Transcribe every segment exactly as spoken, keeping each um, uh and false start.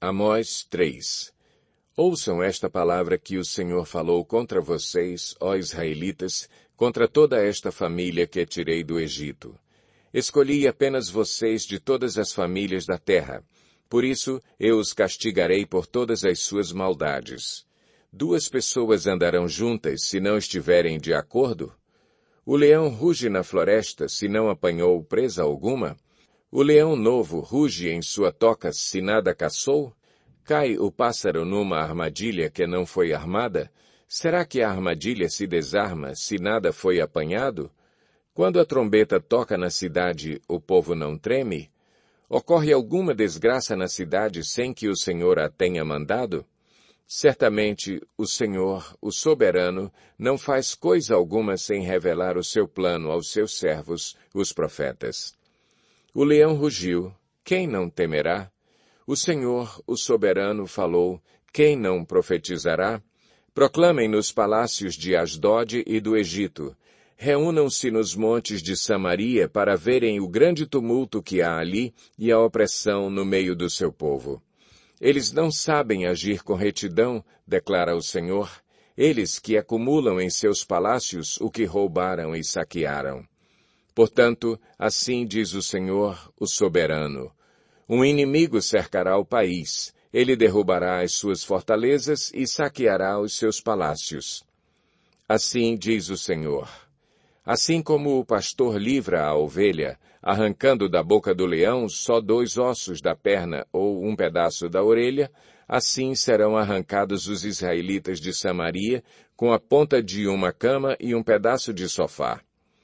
Amós três. Ouçam esta palavra que o Senhor falou contra vocês, ó israelitas, contra toda esta família que tirei do Egito. Escolhi apenas vocês de todas as famílias da terra. Por isso, eu os castigarei por todas as suas maldades. Duas pessoas andarão juntas se não estiverem de acordo? O leão ruge na floresta se não apanhou presa alguma? O leão novo ruge em sua toca se nada caçou? Cai o pássaro numa armadilha que não foi armada? Será que a armadilha se desarma se nada foi apanhado? Quando a trombeta toca na cidade, o povo não treme? Ocorre alguma desgraça na cidade sem que o Senhor a tenha mandado? Certamente, o Senhor, o soberano, não faz coisa alguma sem revelar o seu plano aos seus servos, os profetas. O leão rugiu, quem não temerá? O Senhor, o soberano, falou, quem não profetizará? Proclamem nos palácios de Asdod e do Egito. Reúnam-se nos montes de Samaria para verem o grande tumulto que há ali e a opressão no meio do seu povo. Eles não sabem agir com retidão, declara o Senhor, eles que acumulam em seus palácios o que roubaram e saquearam. Portanto, assim diz o Senhor, o soberano, um inimigo cercará o país, ele derrubará as suas fortalezas e saqueará os seus palácios. Assim diz o Senhor. Assim como o pastor livra a ovelha, arrancando da boca do leão só dois ossos da perna ou um pedaço da orelha, assim serão arrancados os israelitas de Samaria com a ponta de uma cama e um pedaço de sofá.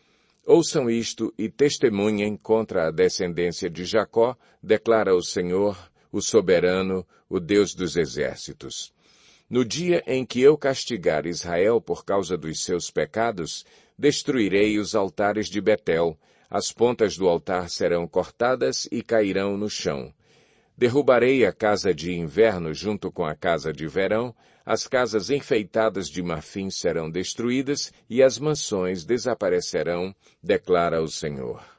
Ouçam isto e testemunhem contra a descendência de Jacó, declara o Senhor, o soberano, o Deus dos exércitos. No dia em que eu castigar Israel por causa dos seus pecados, destruirei os altares de Betel, as pontas do altar serão cortadas e cairão no chão. Derrubarei a casa de inverno junto com a casa de verão, as casas enfeitadas de marfim serão destruídas e as mansões desaparecerão, declara o Senhor.